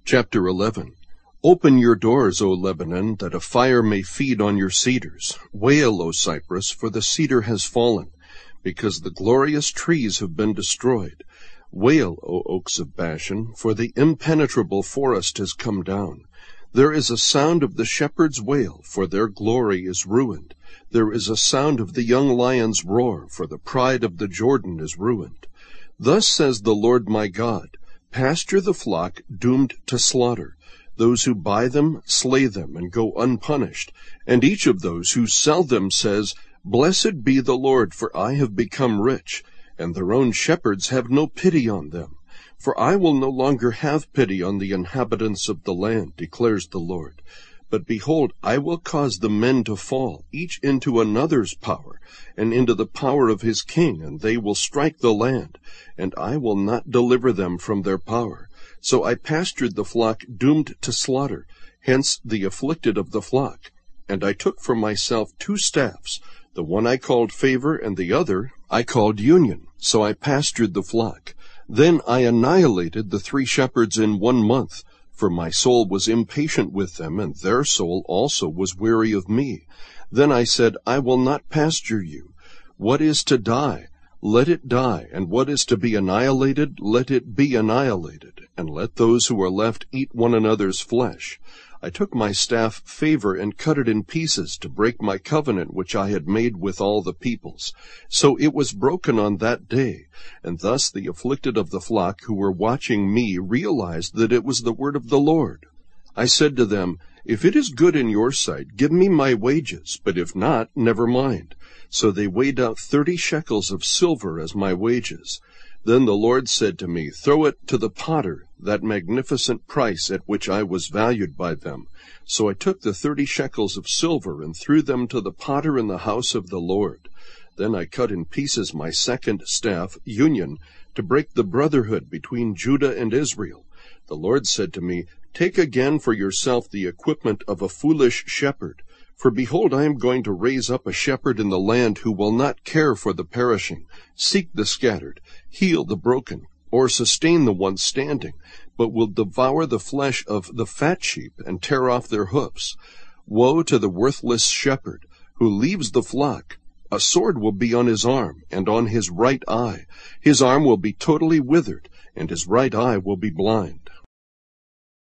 Chapter 11. Open your doors, O Lebanon, that a fire may feed on your cedars. Wail, O Cyprus, for the cedar has fallen, because the glorious trees have been destroyed. Wail, O oaks of Bashan, for the impenetrable forest has come down. There is a sound of the shepherd's wail, for their glory is ruined. There is a sound of the young lion's roar, for the pride of the Jordan is ruined. Thus says the Lord my God, pasture the flock doomed to slaughter. Those who buy them slay them and go unpunished, and each of those who sell them says, Blessed be the Lord, for I have become rich, and their own shepherds have no pity on them. For I will no longer have pity on the inhabitants of the land, declares the Lord. But behold, I will cause the men to fall, each into another's power, and into the power of his king, and they will strike the land, and I will not deliver them from their power. So I pastured the flock doomed to slaughter, hence the afflicted of the flock. And I took for myself 2 staffs, the one I called favor, and the other I called union. So I pastured the flock. Then I annihilated the 3 shepherds in 1 month, for my soul was impatient with them, and their soul also was weary of me. Then I said, I will not pasture you. What is to die? Let it die, and what is to be annihilated? Let it be annihilated, and let those who are left eat one another's flesh. I took my staff favor and cut it in pieces to break my covenant which I had made with all the peoples. So it was broken on that day, and thus the afflicted of the flock who were watching me realized that it was the word of the Lord. I said to them, If it is good in your sight, give me my wages, but if not, never mind. So they weighed out 30 shekels of silver as my wages. Then the Lord said to me, Throw it to the potter, that magnificent price at which I was valued by them. So I took the 30 shekels of silver and threw them to the potter in the house of the Lord. Then I cut in pieces my 2nd staff, union, to break the brotherhood between Judah and Israel. The Lord said to me, Take again for yourself the equipment of a foolish shepherd. For behold, I am going to raise up a shepherd in the land who will not care for the perishing, seek the scattered, heal the broken, or sustain the one standing, but will devour the flesh of the fat sheep and tear off their hoofs. Woe to the worthless shepherd who leaves the flock. A sword will be on his arm and on his right eye. His arm will be totally withered, and his right eye will be blind.